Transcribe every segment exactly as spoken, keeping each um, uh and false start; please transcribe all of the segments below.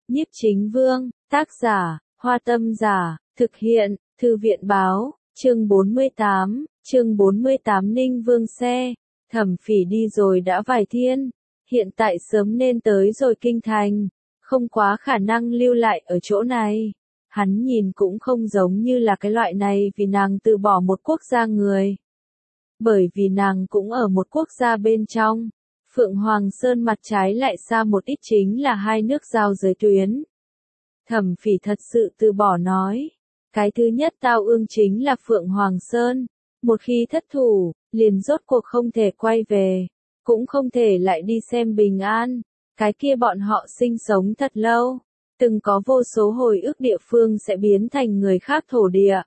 Nhiếp Chính Vương, tác giả, Hoa Tâm Giả, thực hiện, Thư viện Báo, chương bốn mươi tám, chương bốn mươi tám Ninh Vương xe, Thẩm Phỉ đi rồi đã vài thiên, hiện tại sớm nên tới rồi kinh thành, không quá khả năng lưu lại ở chỗ này. Hắn nhìn cũng không giống như là cái loại này vì nàng từ bỏ một quốc gia người. Bởi vì nàng cũng ở một quốc gia bên trong. Phượng Hoàng Sơn mặt trái lại xa một ít chính là hai nước giao giới tuyến. Thẩm Phỉ thật sự từ bỏ nói. Cái thứ nhất tao ương chính là Phượng Hoàng Sơn. Một khi thất thủ, liền rốt cuộc không thể quay về. Cũng không thể lại đi xem Bình An. Cái kia bọn họ sinh sống thật lâu. Từng có vô số hồi ức địa phương sẽ biến thành người khác thổ địa.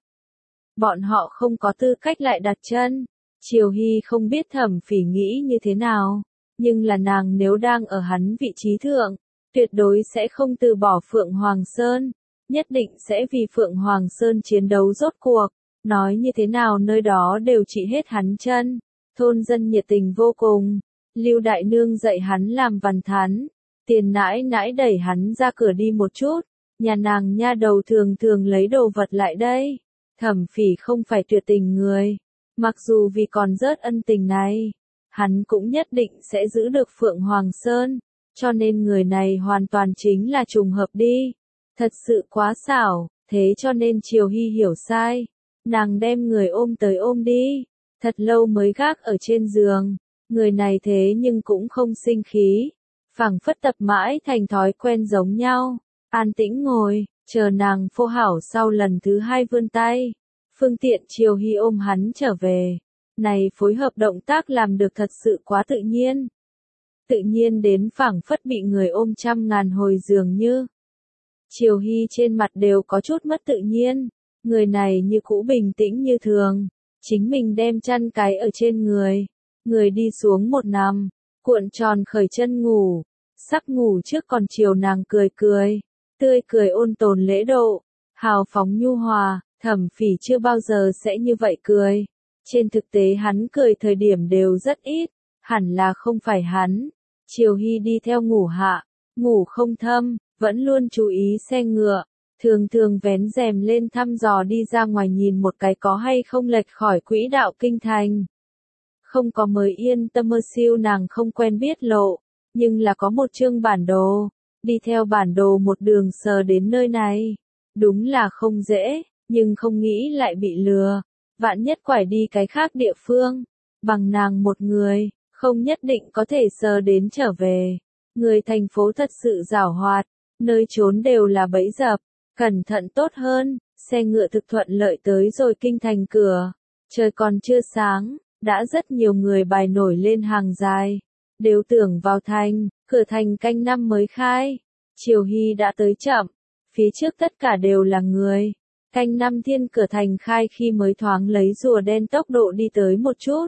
Bọn họ không có tư cách lại đặt chân. Triều Hy không biết Thẩm Phỉ nghĩ như thế nào. Nhưng là nàng nếu đang ở hắn vị trí thượng, tuyệt đối sẽ không từ bỏ Phượng Hoàng Sơn, nhất định sẽ vì Phượng Hoàng Sơn chiến đấu rốt cuộc, nói như thế nào nơi đó đều trị hết hắn chân, thôn dân nhiệt tình vô cùng, Lưu Đại Nương dạy hắn làm văn thán, tiền nãi nãi đẩy hắn ra cửa đi một chút, nhà nàng nha đầu thường thường lấy đồ vật lại đây, Thẩm Phỉ không phải tuyệt tình người, mặc dù vì còn rớt ân tình này. Hắn cũng nhất định sẽ giữ được Phượng Hoàng Sơn, cho nên người này hoàn toàn chính là trùng hợp đi. Thật sự quá xảo, thế cho nên Triều Hy hiểu sai. Nàng đem người ôm tới ôm đi, thật lâu mới gác ở trên giường. Người này thế nhưng cũng không sinh khí, phảng phất tập mãi thành thói quen giống nhau. An tĩnh ngồi, chờ nàng phô hảo sau lần thứ hai vươn tay. Phương tiện Triều Hy ôm hắn trở về. Này phối hợp động tác làm được thật sự quá tự nhiên. Tự nhiên đến phảng phất bị người ôm trăm ngàn hồi dường như. Triều Hy trên mặt đều có chút mất tự nhiên. Người này như cũ bình tĩnh như thường. Chính mình đem chăn cái ở trên người. Người đi xuống một nằm. Cuộn tròn khởi chân ngủ. Sắp ngủ trước còn chiều nàng cười cười. Tươi cười ôn tồn lễ độ. Hào phóng nhu hòa. Thẩm Phỉ chưa bao giờ sẽ như vậy cười. Trên thực tế hắn cười thời điểm đều rất ít, hẳn là không phải hắn. Triều Hy đi theo ngủ hạ, ngủ không thâm, vẫn luôn chú ý xe ngựa, thường thường vén rèm lên thăm dò đi ra ngoài nhìn một cái có hay không lệch khỏi quỹ đạo kinh thành. Không có mới yên tâm mơ siêu nàng không quen biết lộ, nhưng là có một chương bản đồ, đi theo bản đồ một đường sờ đến nơi này. Đúng là không dễ, nhưng không nghĩ lại bị lừa. Vạn nhất quải đi cái khác địa phương, bằng nàng một người, không nhất định có thể sờ đến trở về. Người thành phố thật sự giảo hoạt, nơi trốn đều là bẫy dập, cẩn thận tốt hơn, xe ngựa thực thuận lợi tới rồi kinh thành cửa. Trời còn chưa sáng, đã rất nhiều người bài nổi lên hàng dài, đều tưởng vào thành, cửa thành canh năm mới khai. Triều Hy đã tới chậm, phía trước tất cả đều là người. Canh năm thiên cửa thành khai khi mới thoáng lấy rùa đen tốc độ đi tới một chút.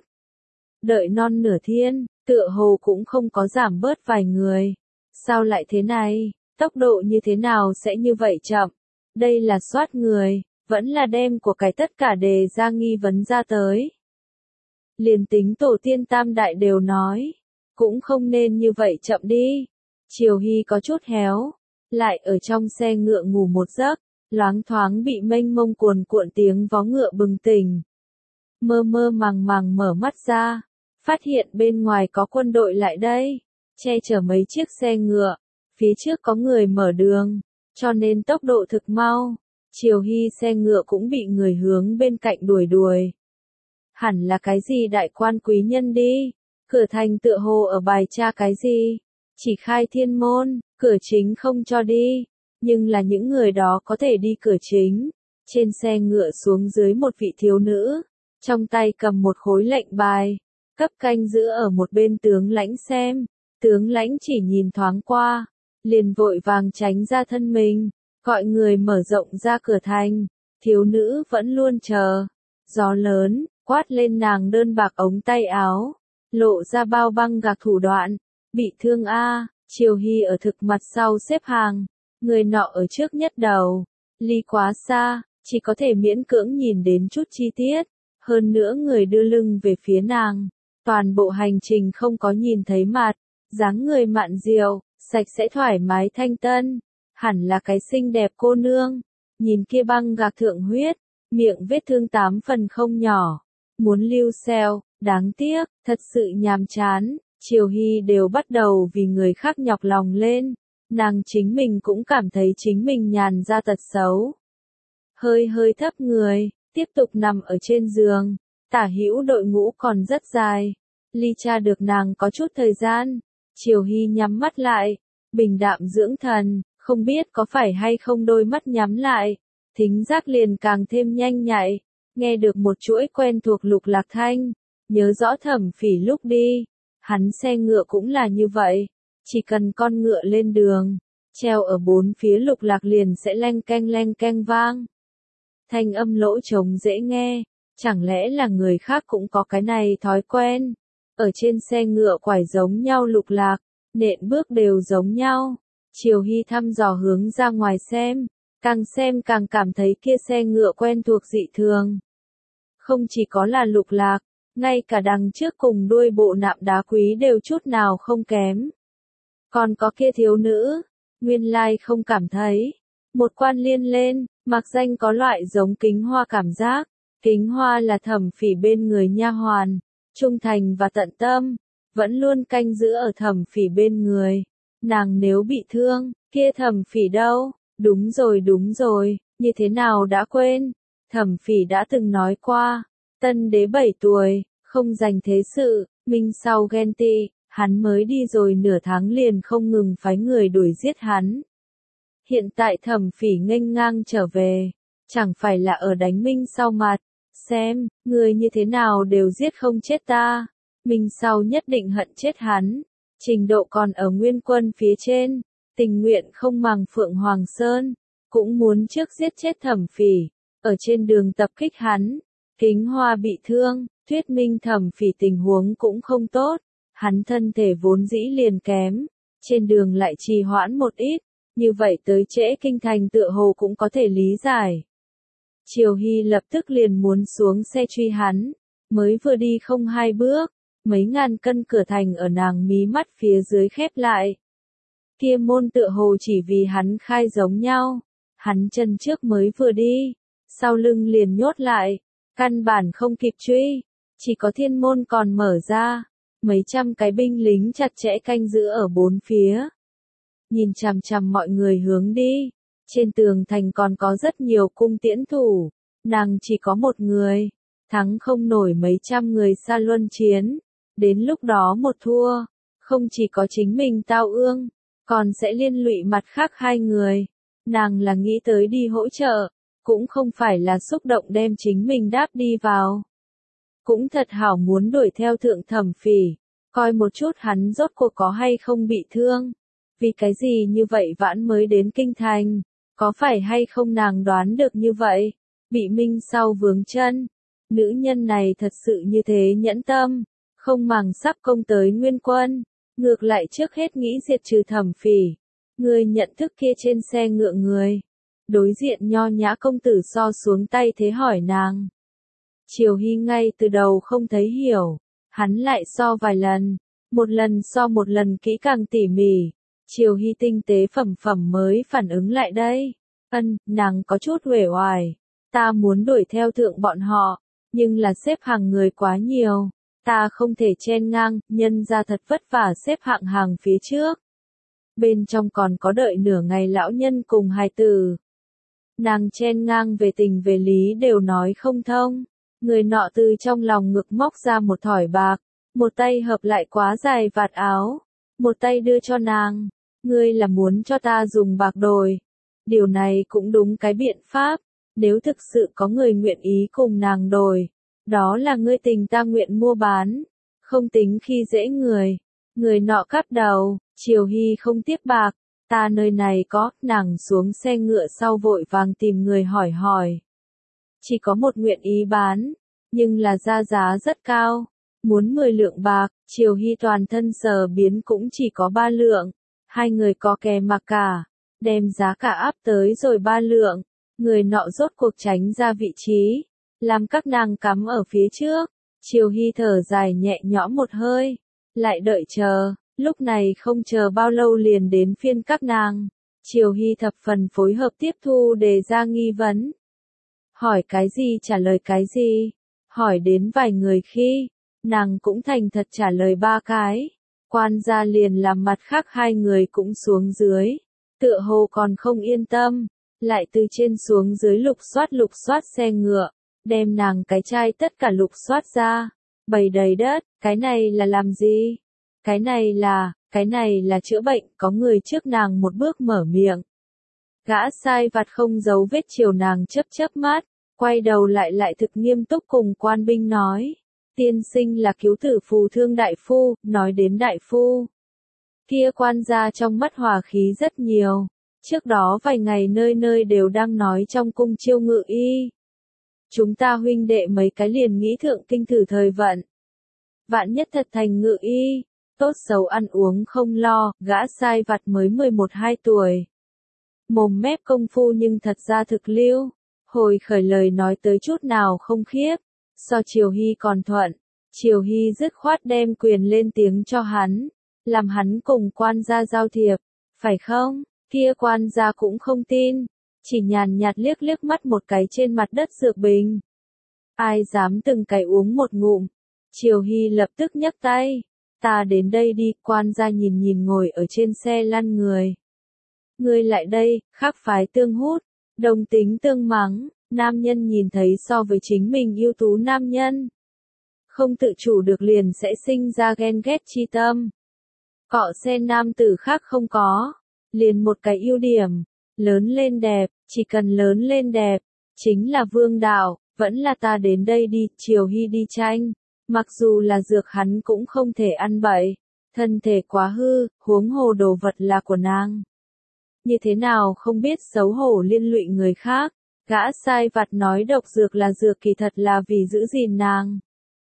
Đợi non nửa thiên, tựa hồ cũng không có giảm bớt vài người. Sao lại thế này, tốc độ như thế nào sẽ như vậy chậm? Đây là soát người, vẫn là đem của cái tất cả đề ra nghi vấn ra tới. Liền tính tổ tiên tam đại đều nói, cũng không nên như vậy chậm đi. Triều Hy có chút héo, lại ở trong xe ngựa ngủ một giấc. Loáng thoáng bị mênh mông cuồn cuộn tiếng vó ngựa bừng tỉnh. Mơ mơ màng màng mở mắt ra, phát hiện bên ngoài có quân đội lại đây, che chở mấy chiếc xe ngựa, phía trước có người mở đường, cho nên tốc độ thực mau. Triều Hy xe ngựa cũng bị người hướng bên cạnh đuổi đuổi. Hẳn là cái gì đại quan quý nhân đi, cửa thành tựa hồ ở bài tra cái gì, chỉ khai thiên môn, cửa chính không cho đi. Nhưng là những người đó có thể đi cửa chính. Trên xe ngựa xuống dưới một vị thiếu nữ, trong tay cầm một khối lệnh bài, cấp canh giữ ở một bên tướng lãnh xem. Tướng lãnh chỉ nhìn thoáng qua, liền vội vàng tránh ra thân mình, gọi người mở rộng ra cửa thành. Thiếu nữ vẫn luôn chờ. Gió lớn, quát lên nàng đơn bạc ống tay áo, lộ ra bao băng gạc thủ đoạn. Bị thương a, Triều Hy ở thực mặt sau xếp hàng. Người nọ ở trước nhất đầu, ly quá xa, chỉ có thể miễn cưỡng nhìn đến chút chi tiết, hơn nữa người đưa lưng về phía nàng, toàn bộ hành trình không có nhìn thấy mặt, dáng người mặn diệu, sạch sẽ thoải mái thanh tân, hẳn là cái xinh đẹp cô nương. Nhìn kia băng gạc thượng huyết, miệng vết thương tám phần không nhỏ. Muốn lưu xeo, đáng tiếc, thật sự nhàm chán. Triều Hy đều bắt đầu vì người khác nhọc lòng lên. Nàng chính mình cũng cảm thấy chính mình nhàn ra tật xấu. Hơi hơi thấp người, tiếp tục nằm ở trên giường. Tả hữu đội ngũ còn rất dài. Ly tra được nàng có chút thời gian. Triều Hy nhắm mắt lại, bình đạm dưỡng thần, không biết có phải hay không đôi mắt nhắm lại. Thính giác liền càng thêm nhanh nhạy, nghe được một chuỗi quen thuộc lục lạc thanh. Nhớ rõ Thẩm Phỉ lúc đi, hắn xe ngựa cũng là như vậy. Chỉ cần con ngựa lên đường, treo ở bốn phía lục lạc liền sẽ leng keng leng keng vang. Thanh âm lỗ trống dễ nghe, chẳng lẽ là người khác cũng có cái này thói quen. Ở trên xe ngựa quải giống nhau lục lạc, nện bước đều giống nhau. Triều Hy thăm dò hướng ra ngoài xem, càng xem càng cảm thấy kia xe ngựa quen thuộc dị thường. Không chỉ có là lục lạc, ngay cả đằng trước cùng đuôi bộ nạm đá quý đều chút nào không kém. Còn có kia thiếu nữ, nguyên lai không cảm thấy. Một quan liên lên, mặc danh có loại giống Kính Hoa cảm giác. Kính Hoa là Thẩm Phỉ bên người nha hoàn, trung thành và tận tâm, vẫn luôn canh giữ ở Thẩm Phỉ bên người. Nàng nếu bị thương, kia Thẩm Phỉ đâu? Đúng rồi đúng rồi, như thế nào đã quên? Thẩm Phỉ đã từng nói qua, tân đế bảy tuổi, không dành thế sự, minh sau ghen tị, hắn mới đi rồi nửa tháng liền không ngừng phái người đuổi giết hắn. Hiện tại Thẩm Phỉ nghênh ngang trở về, chẳng phải là ở đánh Minh sau mặt, xem, người như thế nào đều giết không chết ta, Minh sau nhất định hận chết hắn, trình độ còn ở Nguyên Quân phía trên, tình nguyện không màng Phượng Hoàng Sơn, cũng muốn trước giết chết Thẩm Phỉ, ở trên đường tập kích hắn. Kính Hoa bị thương, thuyết minh Thẩm Phỉ tình huống cũng không tốt, hắn thân thể vốn dĩ liền kém, trên đường lại trì hoãn một ít, như vậy tới trễ kinh thành tựa hồ cũng có thể lý giải. Triều Hy lập tức liền muốn xuống xe truy hắn, mới vừa đi không hai bước, mấy ngàn cân cửa thành ở nàng mí mắt phía dưới khép lại. Kia môn tựa hồ chỉ vì hắn khai giống nhau, hắn chân trước mới vừa đi, sau lưng liền nhốt lại, căn bản không kịp truy, chỉ có thiên môn còn mở ra, mấy trăm cái binh lính chặt chẽ canh giữ ở bốn phía. Nhìn chằm chằm mọi người hướng đi, trên tường thành còn có rất nhiều cung tiễn thủ, nàng chỉ có một người, thắng không nổi mấy trăm người xa luân chiến, đến lúc đó một thua, không chỉ có chính mình tao ương, còn sẽ liên lụy mặt khác hai người, nàng là nghĩ tới đi hỗ trợ, cũng không phải là xúc động đem chính mình đáp đi vào. Cũng thật hảo muốn đuổi theo thượng Thẩm Phỉ, coi một chút hắn rốt cuộc có hay không bị thương. Vì cái gì như vậy vãn mới đến kinh thành, có phải hay không nàng đoán được như vậy, bị Minh sau vướng chân. Nữ nhân này thật sự như thế nhẫn tâm, không màng sắp công tới Nguyên Quân, ngược lại trước hết nghĩ diệt trừ Thẩm Phỉ. Người nhận thức kia trên xe ngựa người, đối diện nho nhã công tử so xuống tay thế hỏi nàng. Triều Hy ngay từ đầu không thấy hiểu, hắn lại so vài lần, một lần so một lần kỹ càng tỉ mỉ. Triều Hy tinh tế phẩm phẩm mới phản ứng lại đây. Ân, nàng có chút uể oải. Ta muốn đuổi theo thượng bọn họ, nhưng là xếp hàng người quá nhiều. Ta không thể chen ngang, nhân ra thật vất vả xếp hạng hàng phía trước. Bên trong còn có đợi nửa ngày lão nhân cùng hài tử. Nàng chen ngang về tình về lý đều nói không thông. Người nọ từ trong lòng ngực móc ra một thỏi bạc, một tay hợp lại quá dài vạt áo, một tay đưa cho nàng. Ngươi là muốn cho ta dùng bạc đổi. Điều này cũng đúng cái biện pháp, nếu thực sự có người nguyện ý cùng nàng đổi, đó là ngươi tình ta nguyện mua bán, không tính khi dễ người. Người nọ cắp đầu, Triều Hy không tiếp bạc, ta nơi này có, nàng xuống xe ngựa sau vội vàng tìm người hỏi hỏi. Chỉ có một nguyện ý bán, nhưng là ra giá rất cao, muốn mười lượng bạc, Triều Hy toàn thân sờ biến cũng chỉ có ba lượng. Hai người có kè mà cả, đem giá cả áp tới rồi ba lượng, người nọ rốt cuộc tránh ra vị trí, làm các nàng cắm ở phía trước. Triều Hy thở dài nhẹ nhõm một hơi, lại đợi chờ, lúc này không chờ bao lâu liền đến phiên các nàng. Triều Hy thập phần phối hợp tiếp thu đề ra nghi vấn. Hỏi cái gì trả lời cái gì. Hỏi đến vài người khi, nàng cũng thành thật trả lời ba cái. Quan gia liền làm mặt khác hai người cũng xuống dưới. Tựa hồ còn không yên tâm. Lại từ trên xuống dưới lục soát lục soát xe ngựa. Đem nàng cái chai tất cả lục soát ra. Bày đầy đất, cái này là làm gì? Cái này là, cái này là chữa bệnh, có người trước nàng một bước mở miệng. Gã sai vặt không giấu vết chiều nàng chớp chớp mắt, quay đầu lại lại thực nghiêm túc cùng quan binh nói. Tiên sinh là cứu tử phù thương đại phu, nói đến đại phu. Kia quan gia trong mắt hòa khí rất nhiều, trước đó vài ngày nơi nơi đều đang nói trong cung chiêu ngự y. Chúng ta huynh đệ mấy cái liền nghĩ thượng kinh thử thời vận. Vạn nhất thật thành ngự y, tốt xấu ăn uống không lo, gã sai vặt mới mười một hai tuổi. Mồm mép công phu nhưng thật ra thực lưu, hồi khởi lời nói tới chút nào không khiếp, so Triều Hy còn thuận, Triều Hy dứt khoát đem quyền lên tiếng cho hắn, làm hắn cùng quan gia giao thiệp, phải không? Kia quan gia cũng không tin, chỉ nhàn nhạt liếc liếc mắt một cái trên mặt đất dược bình. Ai dám từng cái uống một ngụm, Triều Hy lập tức nhấc tay, ta đến đây đi, quan gia nhìn nhìn ngồi ở trên xe lăn người. Ngươi lại đây, khác phái tương hút, đồng tính tương mắng, nam nhân nhìn thấy so với chính mình ưu tú nam nhân. Không tự chủ được liền sẽ sinh ra ghen ghét chi tâm. Cọ xe nam tử khác không có, liền một cái ưu điểm, lớn lên đẹp, chỉ cần lớn lên đẹp, chính là vương đạo, vẫn là ta đến đây đi, Triều Hy đi tranh. Mặc dù là dược hắn cũng không thể ăn bậy, thân thể quá hư, huống hồ đồ vật là của nàng. Như thế nào không biết xấu hổ liên lụy người khác, gã sai vặt nói độc dược là dược kỳ thật là vì giữ gìn nàng.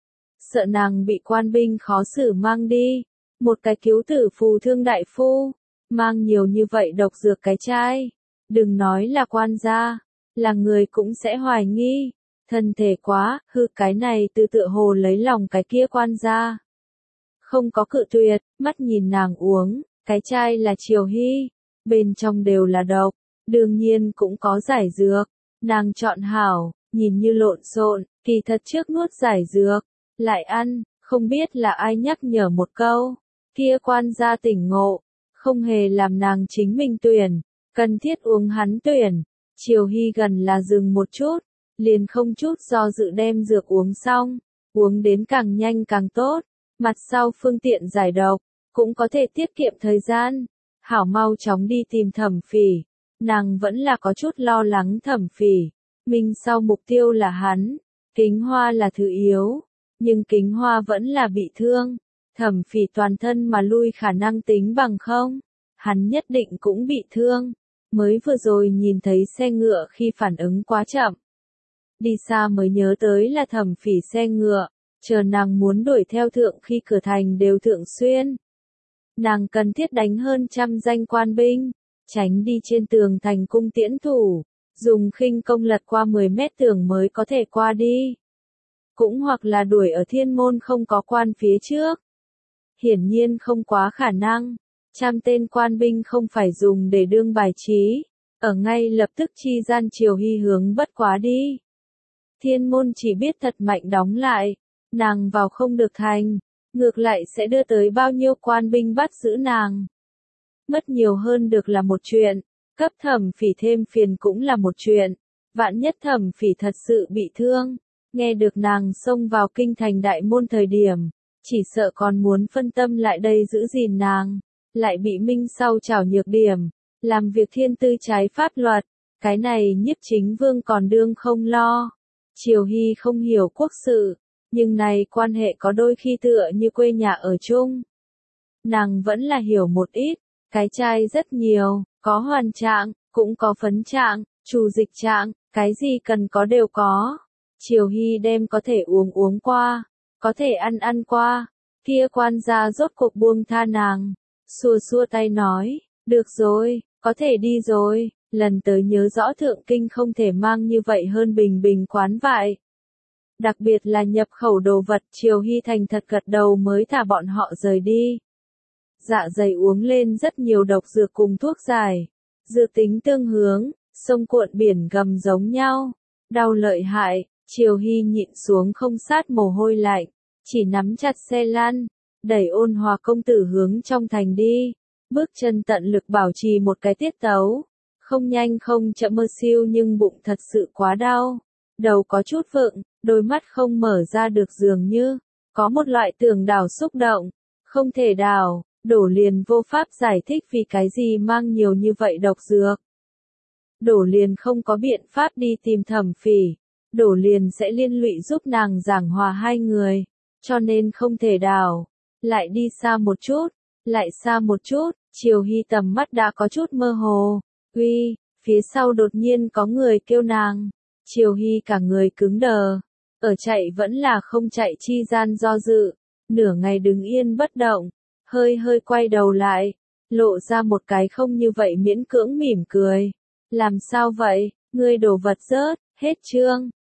Sợ nàng bị quan binh khó xử mang đi, một cái cứu tử phù thương đại phu, mang nhiều như vậy độc dược cái chai, đừng nói là quan gia, là người cũng sẽ hoài nghi. Thân thể quá, hư cái này từ tựa hồ lấy lòng cái kia quan gia. Không có cự tuyệt, mắt nhìn nàng uống, cái chai là Triều Hy, bên trong đều là độc, đương nhiên cũng có giải dược. Nàng chọn hảo, nhìn như lộn xộn, kỳ thật trước nuốt giải dược, lại ăn, không biết là ai nhắc nhở một câu. Kia quan gia tỉnh ngộ, không hề làm nàng chính mình tuyển, cần thiết uống hắn tuyển. Triều Hy gần là dừng một chút. Liền không chút do dự đem dược uống xong, uống đến càng nhanh càng tốt, mặt sau phương tiện giải độc, cũng có thể tiết kiệm thời gian, hảo mau chóng đi tìm Thẩm Phỉ, nàng vẫn là có chút lo lắng Thẩm Phỉ, mình sau mục tiêu là hắn, Kính Hoa là thứ yếu, nhưng Kính Hoa vẫn là bị thương, Thẩm Phỉ toàn thân mà lui khả năng tính bằng không, hắn nhất định cũng bị thương, mới vừa rồi nhìn thấy xe ngựa khi phản ứng quá chậm. Đi xa mới nhớ tới là Thẩm Phỉ xe ngựa, chờ nàng muốn đuổi theo thượng khi cửa thành đều thượng xuyên. Nàng cần thiết đánh hơn trăm danh quan binh, tránh đi trên tường thành cung tiễn thủ, dùng khinh công lật qua mười mét tường mới có thể qua đi. Cũng hoặc là đuổi ở thiên môn không có quan phía trước. Hiển nhiên không quá khả năng, trăm tên quan binh không phải dùng để đương bài trí, ở ngay lập tức chi gian Triều Hy hướng bất quá đi. Thiên môn chỉ biết thật mạnh đóng lại, nàng vào không được thành, ngược lại sẽ đưa tới bao nhiêu quan binh bắt giữ nàng. Mất nhiều hơn được là một chuyện, cấp Thẩm Phỉ thêm phiền cũng là một chuyện, vạn nhất Thẩm Phỉ thật sự bị thương, nghe được nàng xông vào kinh thành đại môn thời điểm, chỉ sợ còn muốn phân tâm lại đây giữ gìn nàng, lại bị minh sau trảo nhược điểm, làm việc thiên tư trái pháp luật, cái này Nhiếp Chính Vương còn đương không lo. Triều Hy không hiểu quốc sự, nhưng này quan hệ có đôi khi tựa như quê nhà ở chung. Nàng vẫn là hiểu một ít, cái chai rất nhiều, có hoàn trạng, cũng có phấn trạng, trù dịch trạng, cái gì cần có đều có. Triều Hy đem có thể uống uống qua, có thể ăn ăn qua, kia quan gia rốt cuộc buông tha nàng, xua xua tay nói, được rồi, có thể đi rồi. Lần tới nhớ rõ thượng kinh không thể mang như vậy hơn bình bình quán vại. Đặc biệt là nhập khẩu đồ vật, Triều Hy thành thật gật đầu mới thả bọn họ rời đi. Dạ dày uống lên rất nhiều độc dược cùng thuốc giải, dự tính tương hướng, sông cuộn biển gầm giống nhau, đau lợi hại, Triều Hy nhịn xuống không sát mồ hôi lạnh, chỉ nắm chặt xe lăn, đẩy Ôn Hòa công tử hướng trong thành đi, bước chân tận lực bảo trì một cái tiết tấu, không nhanh không chậm mơ siêu nhưng bụng thật sự quá đau, đầu có chút vựng, đôi mắt không mở ra được dường như, có một loại tưởng đảo xúc động, không thể đảo, Đổ liền vô pháp giải thích vì cái gì mang nhiều như vậy độc dược. Đổ liền không có biện pháp đi tìm Thẩm Phỉ, Đổ liền sẽ liên lụy giúp nàng giảng hòa hai người, cho nên không thể đảo, lại đi xa một chút, lại xa một chút, Triều Hy tầm mắt đã có chút mơ hồ, uy, phía sau đột nhiên có người kêu nàng, Triều Hy cả người cứng đờ, ở chạy vẫn là không chạy chi gian do dự, nửa ngày đứng yên bất động, hơi hơi quay đầu lại, lộ ra một cái không như vậy miễn cưỡng mỉm cười, làm sao vậy, ngươi đồ vật rớt, hết chương.